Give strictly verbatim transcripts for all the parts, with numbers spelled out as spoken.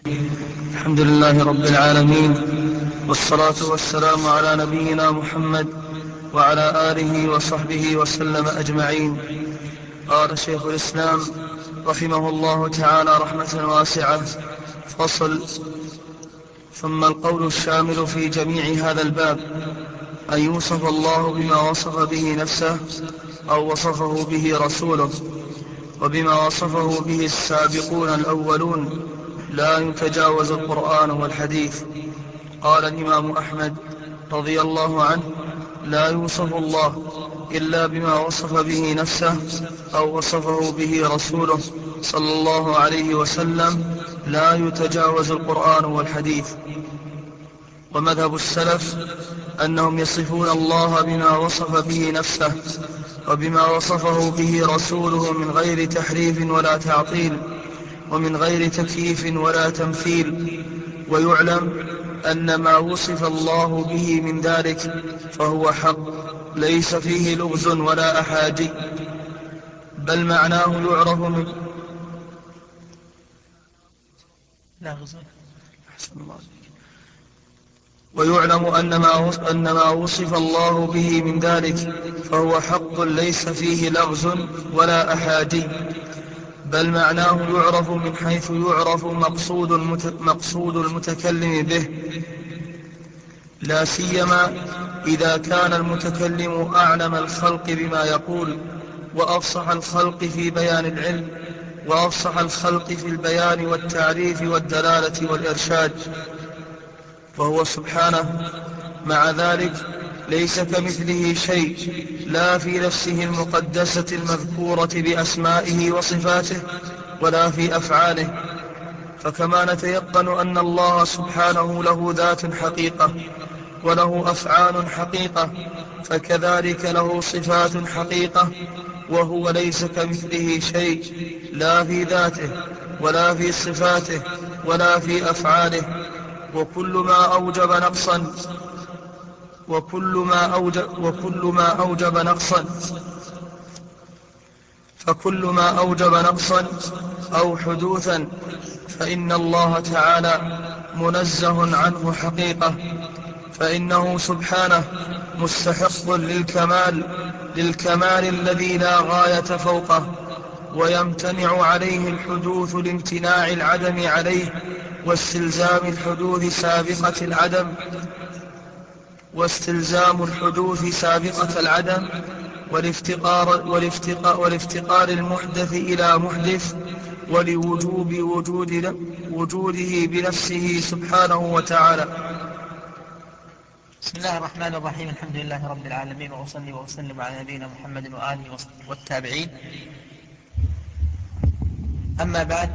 الحمد لله رب العالمين، والصلاة والسلام على نبينا محمد وعلى آله وصحبه وسلم أجمعين. قال شيخ الإسلام رحمه الله تعالى رحمة واسعة: فصل. ثم القول الشامل في جميع هذا الباب أن يوصف الله بما وصف به نفسه أو وصفه به رسوله، وبما وصفه به السابقون الأولون، لا يتجاوز القرآن والحديث. قال الإمام أحمد رضي الله عنه: لا يوصف الله إلا بما وصف به نفسه أو وصفه به رسوله صلى الله عليه وسلم، لا يتجاوز القرآن والحديث. ومذهب السلف أنهم يصفون الله بما وصف به نفسه وبما وصفه به رسوله من غير تحريف ولا تعطيل، ومن غير تكييف ولا تمثيل. ويعلم أن ما وصف الله به من ذلك فهو حق، ليس فيه لغز ولا أحاجي، بل معناه يعرف من ويعلم أن ما أن ما وصف الله به من ذلك فهو حق، ليس فيه لغز ولا أحاجي، بل معناه يعرف من حيث يعرف مقصود مقصود المتكلم به، لا سيما إذا كان المتكلم أعلم الخلق بما يقول، وأفصح الخلق في بيان العلم، وأفصح الخلق في البيان والتعريف والدلالة والإرشاد. فهو سبحانه مع ذلك ليس كمثله شيء، لا في نفسه المقدسة المذكورة بأسمائه وصفاته ولا في أفعاله. فكما نتيقن أن الله سبحانه له ذات حقيقة وله أفعال حقيقة، فكذلك له صفات حقيقة، وهو ليس كمثله شيء، لا في ذاته ولا في صفاته ولا في أفعاله. وكل ما أوجب نقصا وكل ما أوجب, وكل ما أوجب نقصا فكل ما أوجب نقصا أو حدوثا فإن الله تعالى منزه عنه حقيقة، فإنه سبحانه مستحق للكمال للكمال الذي لا غاية فوقه، ويمتنع عليه الحدوث لامتناع العدم عليه، واستلزام الحدوث سابقة العدم واستلزام الحدوث سابقة العدم والافتقار, والافتقار, والافتقار المحدث إلى محدث، ولوجوب وجود وجوده بنفسه سبحانه وتعالى. بسم الله الرحمن الرحيم. الحمد لله رب العالمين، وأصلي وأسلم على نبينا محمد وآله والتابعين. أما بعد،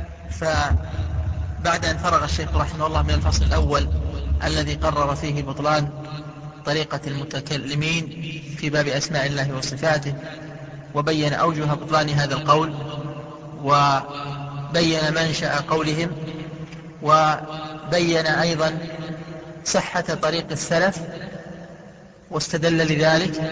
فبعد أن فرغ الشيخ رحمه الله من الفصل الأول الذي قرر فيه بطلان طريقة المتكلمين في باب أسماء الله وصفاته، وبين أوجه بطلان هذا القول، وبين منشأ قولهم، وبين أيضا صحة طريق السلف، واستدل لذلك،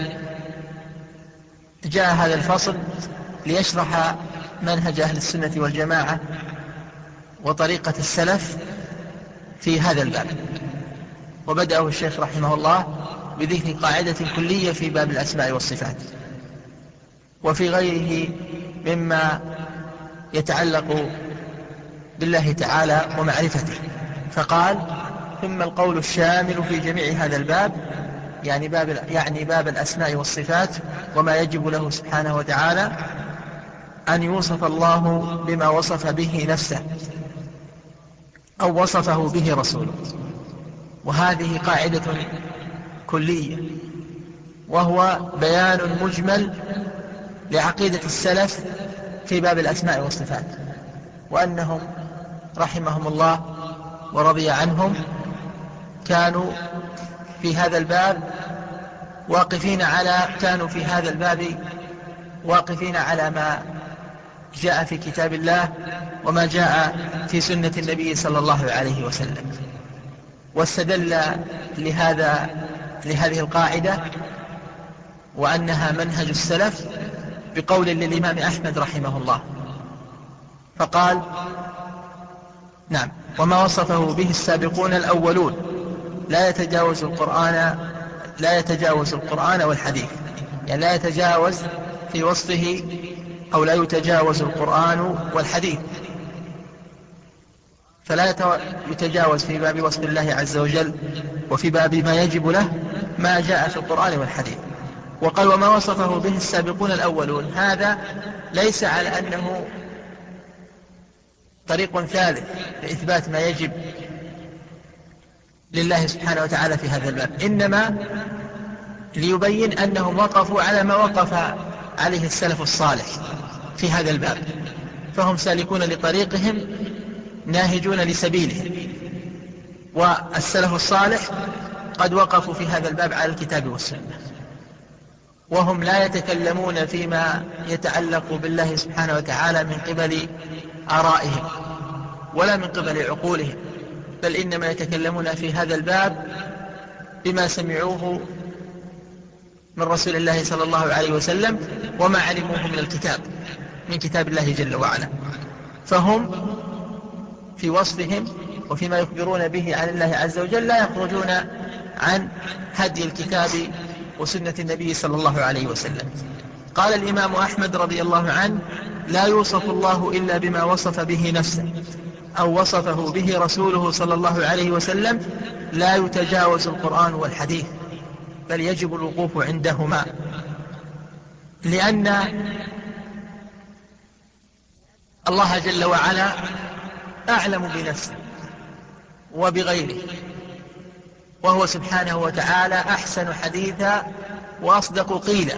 جاء هذا الفصل ليشرح منهج أهل السنة والجماعة وطريقة السلف في هذا الباب. وبدأه الشيخ رحمه الله بذكر قاعدة كلية في باب الأسماء والصفات وفي غيره مما يتعلق بالله تعالى ومعرفته، فقال: ثم القول الشامل في جميع هذا الباب، يعني باب, يعني باب الأسماء والصفات، وما يجب له سبحانه وتعالى أن يوصف الله بما وصف به نفسه أو وصفه به رسوله. وهذه قاعدة كلية، وهو بيان مجمل لعقيدة السلف في باب الأسماء والصفات، وأنهم رحمهم الله ورضي عنهم كانوا في هذا الباب واقفين على كانوا في هذا الباب واقفين على ما جاء في كتاب الله وما جاء في سنة النبي صلى الله عليه وسلم. واستدل لهذا لهذه القاعدة وأنها منهج السلف بقول للإمام أحمد رحمه الله، فقال: نعم. وما وصفه به السابقون الأولون لا يتجاوز القرآن لا يتجاوز القرآن والحديث، يعني لا يتجاوز في وصفه أو لا يتجاوز القرآن والحديث، فلا يتجاوز في باب وصف الله عز وجل وفي باب ما يجب له ما جاء في القرآن والحديث. وقال وما وصفه به السابقون الأولون، هذا ليس على أنه طريق ثالث لإثبات ما يجب لله سبحانه وتعالى في هذا الباب، إنما ليبين أنهم وقفوا على ما وقف عليه السلف الصالح في هذا الباب، فهم سالكون لطريقهم ناهجون لسبيلهم، والسلف الصالح قد وقفوا في هذا الباب على الكتاب والسنة، وهم لا يتكلمون فيما يتعلق بالله سبحانه وتعالى من قبل آرائهم ولا من قبل عقولهم، بل إنما يتكلمون في هذا الباب بما سمعوه من رسول الله صلى الله عليه وسلم وما علموه من الكتاب من كتاب الله جل وعلا. فهم في وصفهم وفيما يخبرون به عن الله عز وجل لا يخرجون عن هدي الكتاب وسنة النبي صلى الله عليه وسلم. قال الإمام أحمد رضي الله عنه: لا يوصف الله إلا بما وصف به نفسه أو وصفه به رسوله صلى الله عليه وسلم، لا يتجاوز القرآن والحديث، بل يجب الوقوف عندهما، لأن الله جل وعلا أعلم بنفسه وبغيره، وهو سبحانه وتعالى أحسن حديثا وأصدق قيلا،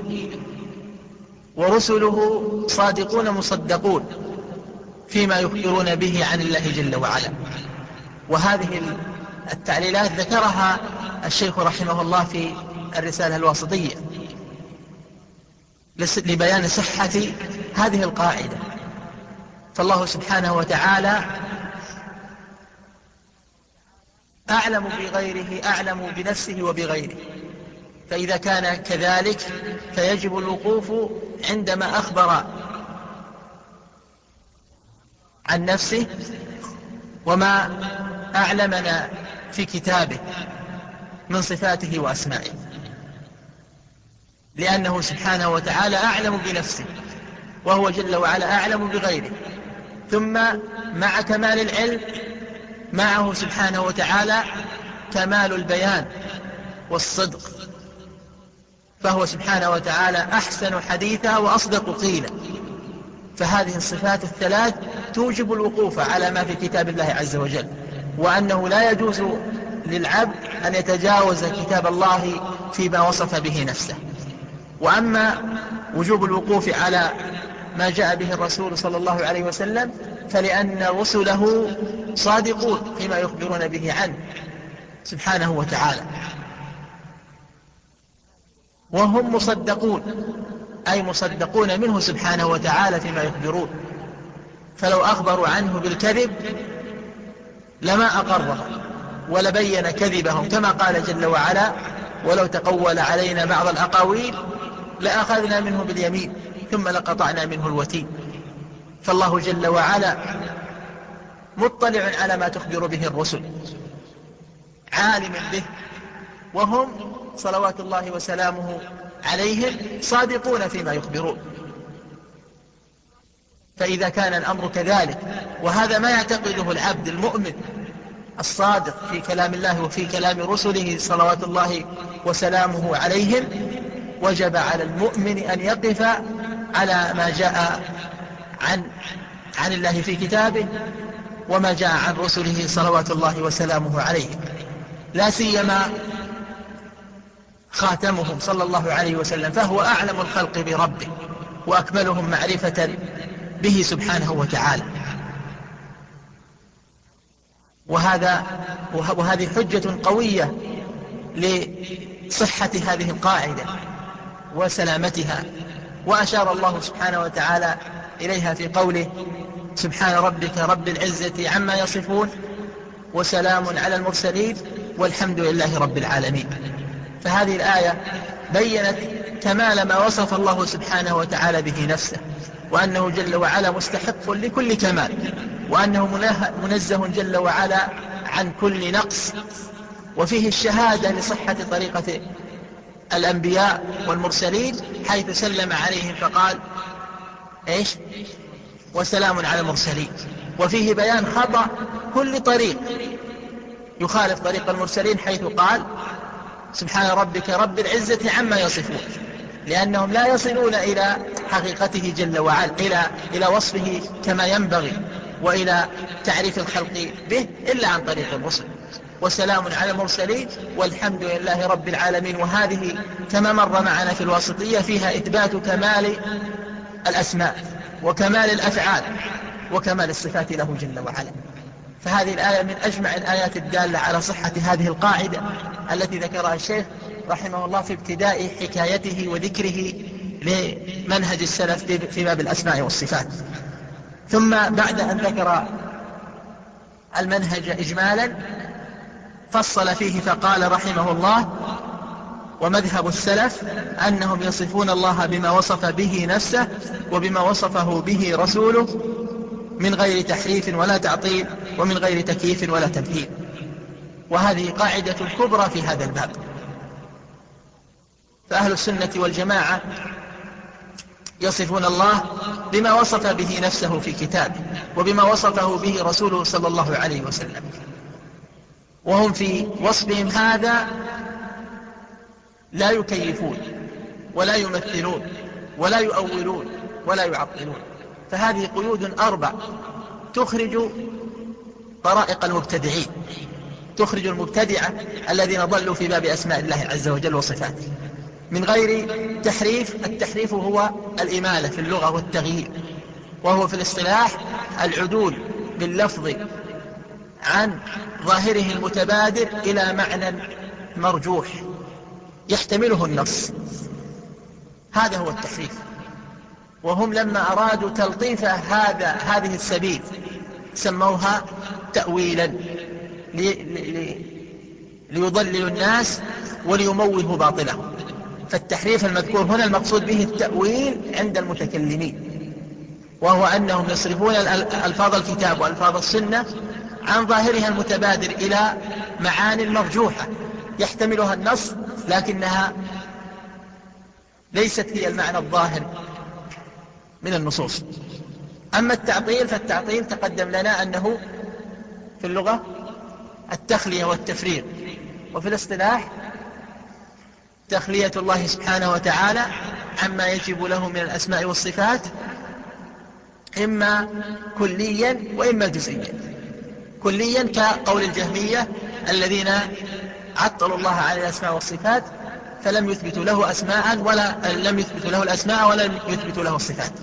ورسله صادقون مصدقون فيما يخبرون به عن الله جل وعلا. وهذه التعليلات ذكرها الشيخ رحمه الله في الرسالة الواسطية لبيان صحة هذه القاعدة. فالله سبحانه وتعالى أعلم بغيره أعلم بنفسه وبغيره، فإذا كان كذلك فيجب الوقوف عندما أخبر عن نفسه وما أعلمنا في كتابه من صفاته وأسمائه، لأنه سبحانه وتعالى أعلم بنفسه وهو جل وعلا أعلم بغيره. ثم مع كمال العلم معه سبحانه وتعالى كمال البيان والصدق، فهو سبحانه وتعالى أحسن حديثا وأصدق قيلا. فهذه الصفات الثلاث توجب الوقوف على ما في كتاب الله عز وجل، وأنه لا يجوز للعبد أن يتجاوز كتاب الله فيما وصف به نفسه. وأما وجوب الوقوف على ما جاء به الرسول صلى الله عليه وسلم فلأن رسله صادقون فيما يخبرون به عنه سبحانه وتعالى، وهم مصدقون أي مصدقون منه سبحانه وتعالى فيما يخبرون، فلو أخبروا عنه بالكذب لما أقرهم ولبين كذبهم، كما قال جل وعلا: ولو تقول علينا بعض الأقاويل لأخذنا منه باليمين ثم لقطعنا منه الوتين. فالله جل وعلا مطلع على ما تخبر به الرسل، عالم به، وهم صلوات الله وسلامه عليهم صادقون فيما يخبرون. فإذا كان الأمر كذلك، وهذا ما يعتقده العبد المؤمن الصادق في كلام الله وفي كلام رسله صلوات الله وسلامه عليهم، وجب على المؤمن أن يقف على ما جاء عن عن الله في كتابه وما جاء عن رسله صلوات الله وسلامه عليهم، لا سيما خاتمهم صلى الله عليه وسلم، فهو أعلم الخلق بربه وأكملهم معرفة به سبحانه وتعالى. وهذا وهذه حجة قوية لصحة هذه القاعدة وسلامتها. وأشار الله سبحانه وتعالى إليها في قوله: سبحان ربك رب العزة عما يصفون وسلام على المرسلين والحمد لله رب العالمين. فهذه الآية بيّنت كمال ما وصف الله سبحانه وتعالى به نفسه، وأنه جل وعلا مستحق لكل كمال، وأنه منزه جل وعلا عن كل نقص، وفيه الشهادة لصحة طريقة الأنبياء والمرسلين حيث سلم عليهم فقال إيش؟ وسلام على المرسلين. وفيه بيان خطأ كل طريق يخالف طريق المرسلين حيث قال سبحان ربك رب العزة عما يصفون، لأنهم لا يصلون إلى حقيقته جل وعلا، إلى, إلى وصفه كما ينبغي وإلى تعريف الخلق به إلا عن طريق الرسل. وسلام على المرسلين والحمد لله رب العالمين. وهذه كما مر معنا في الواسطية فيها إثبات كمال الأسماء وكمال الأفعال وكمال الصفات له جل وعلا. فهذه الآية من أجمع الآيات الدالة على صحة هذه القاعدة التي ذكرها الشيخ رحمه الله في ابتداء حكايته وذكره لمنهج السلف في باب الأسماء والصفات. ثم بعد أن ذكر المنهج إجمالا فصل فيه فقال رحمه الله: ومذهب السلف أنهم يصفون الله بما وصف به نفسه وبما وصفه به رسوله من غير تحريف ولا تعطيل ومن غير تكييف ولا تمثيل. وهذه قاعدة كبرى في هذا الباب. فأهل السنة والجماعة يصفون الله بما وصف به نفسه في كتابه وبما وصفه به رسوله صلى الله عليه وسلم، وهم في وصفهم هذا لا يكيفون ولا يمثلون ولا يؤولون ولا يعطلون. فهذه قيود أربع تخرج طرائق المبتدعين، تخرج المبتدعة الذين ضلوا في باب أسماء الله عز وجل وصفاته من غير تحريف. التحريف هو الإمالة في اللغة والتغيير، وهو في الاصطلاح العدول باللفظ عن ظاهره المتبادر إلى معنى مرجوح يحتمله النص، هذا هو التحريف. وهم لما أرادوا تلطيف هذا هذه السبيل سموها تأويلا لي لي ليضللوا الناس وليموهوا باطلهم. فالتحريف المذكور هنا المقصود به التأويل عند المتكلمين، وهو أنهم يصرفون ألفاظ الكتاب وألفاظ السنة عن ظاهرها المتبادر إلى معاني مرجوحة يحتملها النص لكنها ليست هي المعنى الظاهر من النصوص. أما التعطيل فالتعطيل تقدم لنا أنه في اللغة التخلية والتفريق، وفي الاصطلاح تخلية الله سبحانه وتعالى عما يجب له من الأسماء والصفات إما كليا وإما جزئيا. كليا كقول الجهمية الذين عطلوا الله على الأسماء والصفات فلم يثبتوا له أسماء ولا لم يثبتوا له الأسماء ولا يثبتوا له الصفات.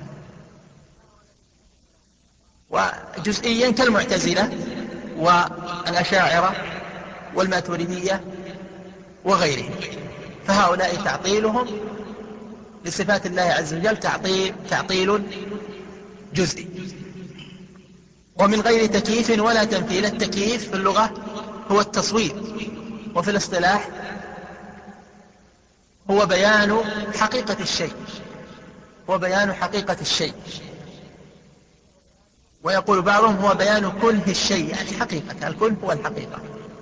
وجزئيا كالمعتزلة والأشاعرة والماتريدية وغيرهم، فهؤلاء تعطيلهم لصفات الله عز وجل تعطيل, تعطيل جزئي ومن غير تكييف ولا تمثيل. التكييف في اللغة هو التصوير، وفي الاصطلاح هو بيان حقيقة الشيء، هو بيان حقيقة الشيء. ويقول بعضهم هو بيان كنه الشيء، يعني حقيقة الكنه هو الحقيقة.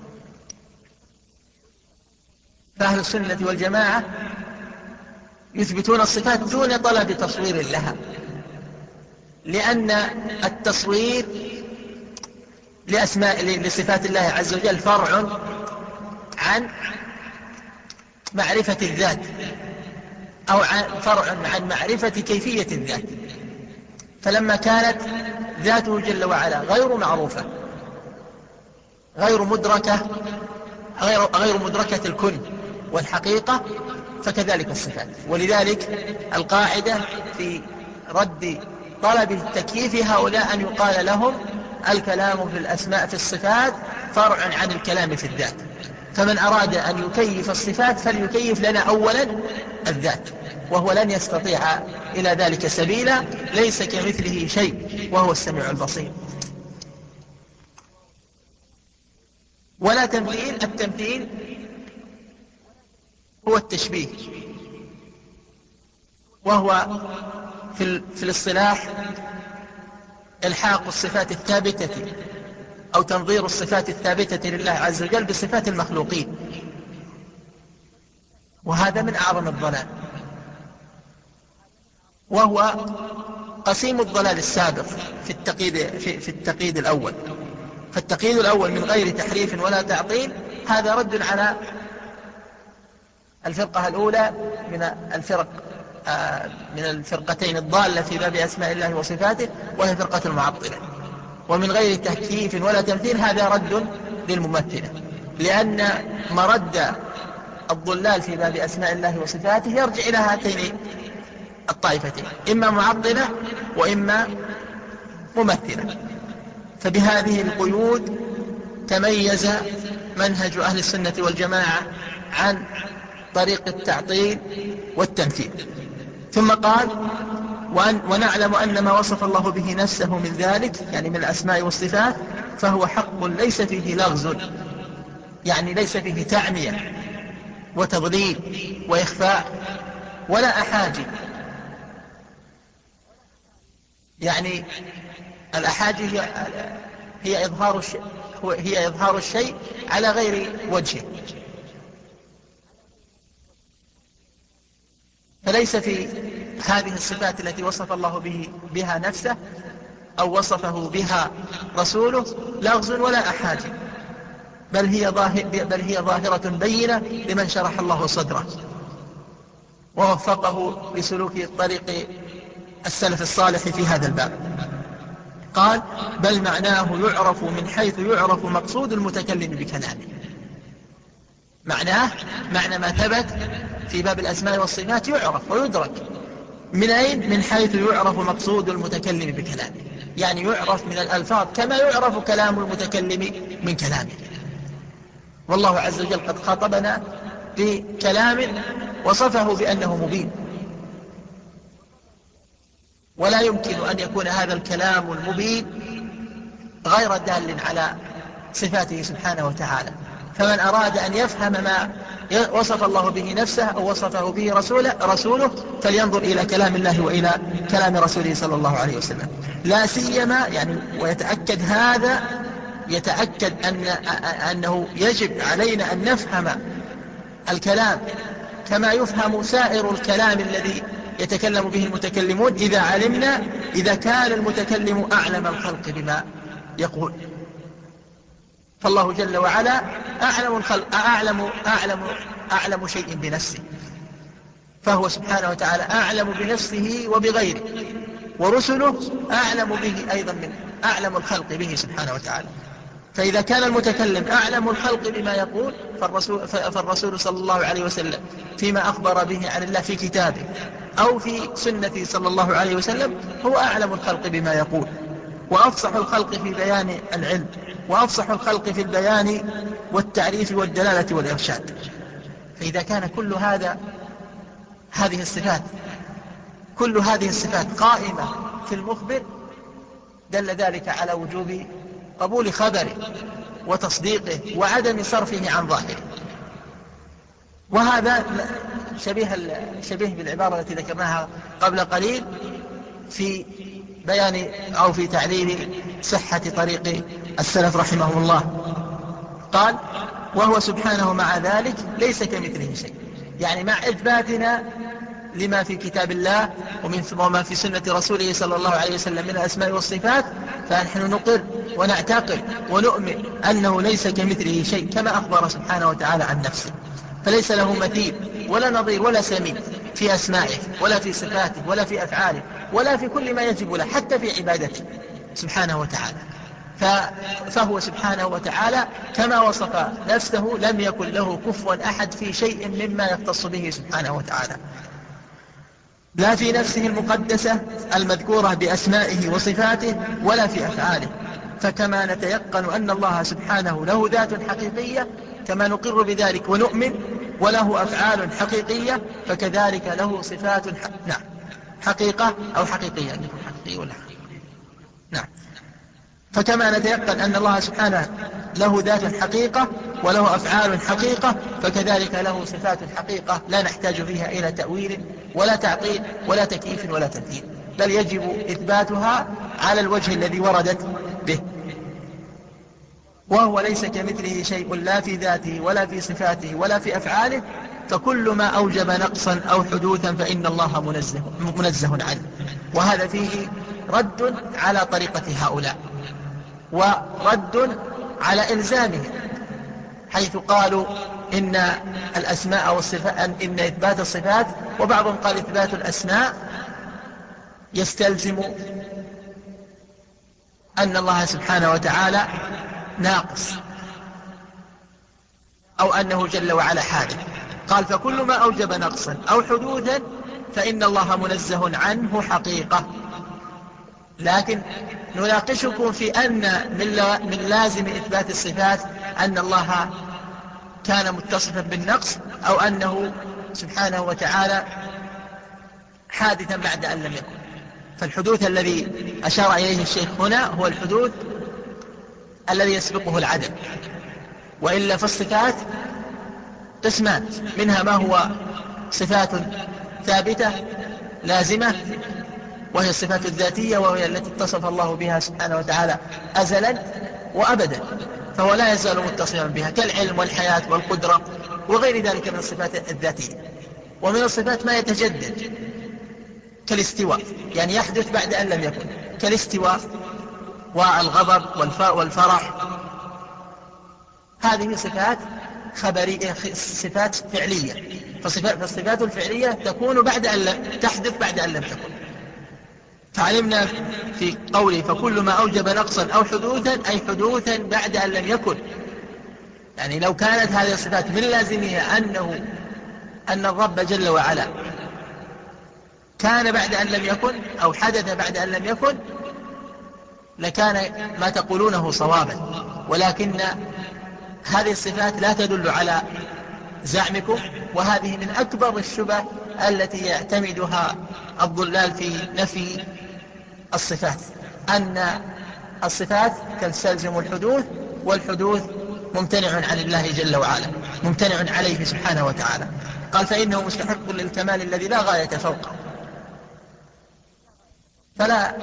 فأهل السنة والجماعة يثبتون الصفات دون طلب تصوير لها، لأن التصوير لأسماء لصفات الله عز وجل فرع عن معرفة الذات أو عن فرع عن معرفة كيفية الذات. فلما كانت ذاته جل وعلا غير معروفة غير مدركة غير, غير مدركة الكن والحقيقة فكذلك الصفات. ولذلك القاعدة في رد طلب التكييف هؤلاء أن يقال لهم الكلام في الأسماء في الصفات فرع عن الكلام في الذات. فمن أراد أن يكيف الصفات فليكيف لنا أولا الذات، وهو لن يستطيع إلى ذلك سبيلا، ليس كمثله شيء وهو السميع البصير. ولا تمثيل. التمثيل هو التشبيه، وهو في, في الاصطلاح إلحاق الصفات الثابتة أو تنظير الصفات الثابتة لله عز وجل بصفات المخلوقين، وهذا من أعظم الضلال، وهو قسيم الضلال السابق في التقييد, في, في التقييد الأول. فالتقييد الأول من غير تحريف ولا تعطيل هذا رد على الفرقة الأولى من الفرق من الفرقتين الضالة في باب أسماء الله وصفاته، وهي فرقة المعطلة. ومن غير تكييف ولا تمثيل هذا رد للممثلة، لأن مرد الضلال في باب أسماء الله وصفاته يرجع إلى هاتين الطائفتين، إما معطلة وإما ممثلة. فبهذه القيود تميز منهج أهل السنة والجماعة عن طريق التعطيل والتمثيل. ثم قال: ونعلم أن ما وصف الله به نفسه من ذلك، يعني من الأسماء والصفات، فهو حق ليس فيه لغز، يعني ليس فيه تعمية وتضليل وإخفاء ولا أحاجي. يعني الأحاجي هي, هي, إظهار الشيء هي إظهار الشيء على غير وجهه، فليس في هذه الصفات التي وصف الله به بها نفسه أو وصفه بها رسوله لغز ولا أحاجي، بل هي, ظاهر بل هي ظاهرة بينة لمن شرح الله صدره ووفقه لسلوك طريق السلف الصالح في هذا الباب. قال: بل معناه يعرف من حيث يعرف مقصود المتكلم بكلامه. معناه معنى ما ثبت في باب الأسماء والصفات يعرف ويدرك من أين؟ من حيث يعرف مقصود المتكلم بكلامه، يعني يعرف من الألفاظ كما يعرف كلام المتكلم من كلامه. والله عز وجل قد خاطبنا بكلام وصفه بأنه مبين، ولا يمكن أن يكون هذا الكلام المبين غير دال على صفاته سبحانه وتعالى. فمن أراد أن يفهم ما وصف الله به نفسه أو وصفه به رسوله, رسوله فلينظر إلى كلام الله وإلى كلام رسوله صلى الله عليه وسلم. لا سيما يعني ويتأكد هذا يتأكد أن أنه يجب علينا أن نفهم الكلام كما يفهم سائر الكلام الذي يتكلم به المتكلمون، إذا علمنا إذا كان المتكلم أعلم الخلق بما يقول. فالله جل وعلا أعلم الخلق أعلم, أعلم, أعلم شيء بنفسه، فهو سبحانه وتعالى أعلم بنفسه وبغيره، ورسله أعلم به أيضا من أعلم الخلق به سبحانه وتعالى. فإذا كان المتكلم أعلم الخلق بما يقول فالرسول, فالرسول صلى الله عليه وسلم فيما أخبر به عن الله في كتابه أو في سنته صلى الله عليه وسلم هو أعلم الخلق بما يقول، وأفصح الخلق في بيان العلم، وأفصح الخلق في البيان والتعريف والدلالة والإرشاد. فإذا كان كل هذا هذه الصفات كل هذه الصفات قائمة في المخبر دل ذلك على وجوب قبول خبره وتصديقه وعدم صرفه عن ظاهره. وهذا شبيه, شبيه بالعبارة التي ذكرناها قبل قليل في بيان أو في تعليل صحة طريق السلف رحمه الله. قال: وهو سبحانه مع ذلك ليس كمثله شيء، يعني مع إثباتنا لما في كتاب الله وما في سنة رسوله صلى الله عليه وسلم من الأسماء والصفات، فنحن نقر ونعتقد ونؤمن أنه ليس كمثله شيء كما أخبر سبحانه وتعالى عن نفسه، فليس له مثيل ولا نظير ولا سميع في أسمائه ولا في صفاته ولا في أفعاله ولا في كل ما يجب له حتى في عبادته سبحانه وتعالى. فهو سبحانه وتعالى كما وصف نفسه لم يكن له كفوا أحد في شيء مما يختص به سبحانه وتعالى، لا في نفسه المقدسة المذكورة بأسمائه وصفاته ولا في أفعاله. فكما نتيقن أن الله سبحانه له ذات حقيقية كما نقر بذلك ونؤمن، وله أفعال حقيقية، فكذلك له صفات ح... نعم حقيقة أو حقيقية حقيقية ولا حقيقية. نعم. فكما نتيقن أن الله سبحانه له ذات حقيقة وله أفعال حقيقة، فكذلك له صفات حقيقة لا نحتاج فيها إلى تأويل ولا تعطيل ولا تكييف ولا تمثيل، بل يجب إثباتها على الوجه الذي وردت به، وهو ليس كمثله شيء لا في ذاته ولا في صفاته ولا في أفعاله، فكل ما أوجب نقصا أو حدوثا فإن الله منزه, منزه عنه. وهذا فيه رد على طريقة هؤلاء، ورد على إلزامهم، حيث قالوا إن الأسماء والصفات، إن إثبات الصفات، وبعضهم قال إثبات الأسماء يستلزم أن الله سبحانه وتعالى ناقص، أو أنه جل وعلا حادث. قال فكل ما أوجب نقصا أو حدوثا فإن الله منزه عنه حقيقة. لكن نناقشكم في أن من لازم إثبات الصفات أن الله كان متصفا بالنقص، أو أنه سبحانه وتعالى حادثا بعد أن لم يكن. فالحدوث الذي أشار إليه الشيخ هنا هو الحدوث الذي يسبقه العدم، وإلا فالصفات قسمان، منها ما هو صفات ثابتة لازمة، وهي الصفات الذاتية، وهي التي اتصف الله بها سبحانه وتعالى أزلا وأبدا، فهو لا يزال متصفا بها، كالعلم والحياة والقدرة وغير ذلك من الصفات الذاتية. ومن الصفات ما يتجدد كالاستواء، يعني يحدث بعد أن لم يكن، كالاستواء والغضب والفرح. هذه صفات خبرية، صفات فعلية. فالصفات الفعلية تكون بعد أن لم تحدث بعد أن لم تكن. فعلمنا في قوله فكل ما أوجب نقصا أو حدوثا، أي حدوثا بعد أن لم يكن. يعني لو كانت هذه الصفات من لازمها أنه أن الرب جل وعلا كان بعد أن لم يكن، أو حدث بعد أن لم يكن، لكان ما تقولونه صوابا. ولكن هذه الصفات لا تدل على زعمكم، وهذه من أكبر الشبه التي يعتمدها الضلال في نفي الصفات، أن الصفات تستلزم الحدوث، والحدوث ممتنع عن الله جل وعلا، ممتنع عليه سبحانه وتعالى. قال فإنه مستحق للكمال الذي لا غاية فوقه، فلا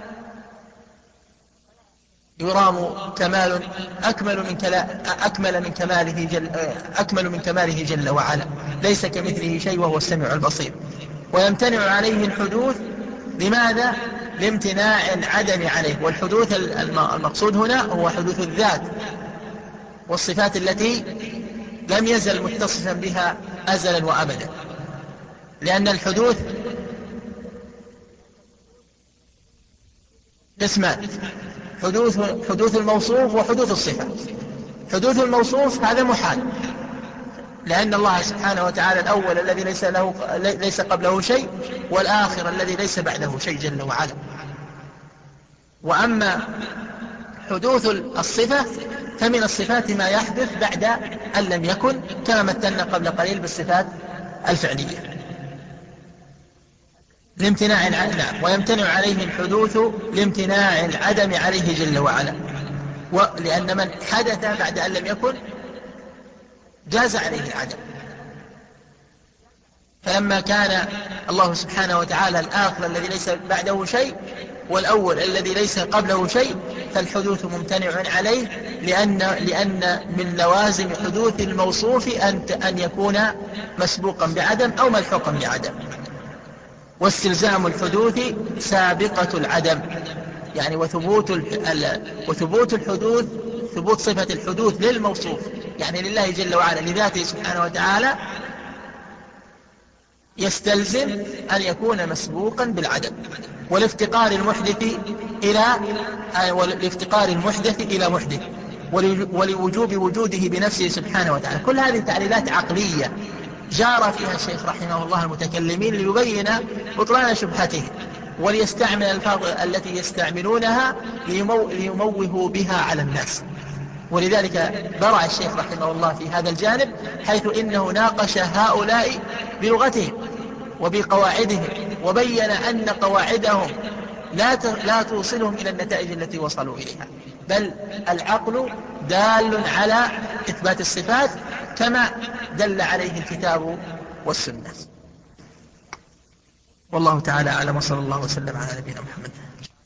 يرام كمال أكمل من, كلا أكمل من كماله جل أكمل من كماله جل وعلا، ليس كمثله شيء وهو السميع البصير. ويمتنع عليه الحدوث، لماذا؟ لامتناع العدم عليه. والحدوث المقصود هنا هو حدوث الذات والصفات التي لم يزل متصفا بها أزلا وأبدا، لأن الحدوث قسمان: حدوث حدوث الموصوف وحدوث الصفة. حدوث الموصوف هذا محال، لأن الله سبحانه وتعالى الأول الذي ليس له ليس قبله شيء، والآخر الذي ليس بعده شيء جل وعلا. وأما حدوث الصفة فمن الصفات ما يحدث بعد أن لم يكن، كما مثلنا قبل قليل بالصفات الفعلية. لامتناع العدم، ويمتنع عليه الحدوث لامتناع العدم عليه جل وعلا. ولأن من حدث بعد أن لم يكن جاز عليه العدم. فلما كان الله سبحانه وتعالى الآخر الذي ليس بعده شيء، والأول الذي ليس قبله شيء، فالحدوث ممتنع عليه، لأن, لأن من لوازم حدوث الموصوف أن, أن يكون مسبوقا بعدم أو ملحوقا بعدم. واستلزام الحدوث سابقة العدم، يعني وثبوت وثبوت الحدوث، ثبوت صفة الحدوث للموصوف، يعني لله جل وعلا لذاته سبحانه وتعالى، يستلزم أن يكون مسبوقا بالعدم. والافتقار المحدث إلى والافتقار المحدث إلى محدث، ولوجوب وجوده بنفسه سبحانه وتعالى. كل هذه تعليلات عقلية جار فيها الشيخ رحمه الله المتكلمين ليبين بطلان شبهته، وليستعمل الألفاظ التي يستعملونها ليموهوا بها على الناس. ولذلك برع الشيخ رحمه الله في هذا الجانب، حيث إنه ناقش هؤلاء بلغتهم وبقواعدهم، وبين أن قواعدهم لا لا توصلهم إلى النتائج التي وصلوا إليها، بل العقل دال على إثبات الصفات كما دل عليه الكتاب والسنة. والله تعالى أعلم، وصلى الله وسلم على نبينا محمد.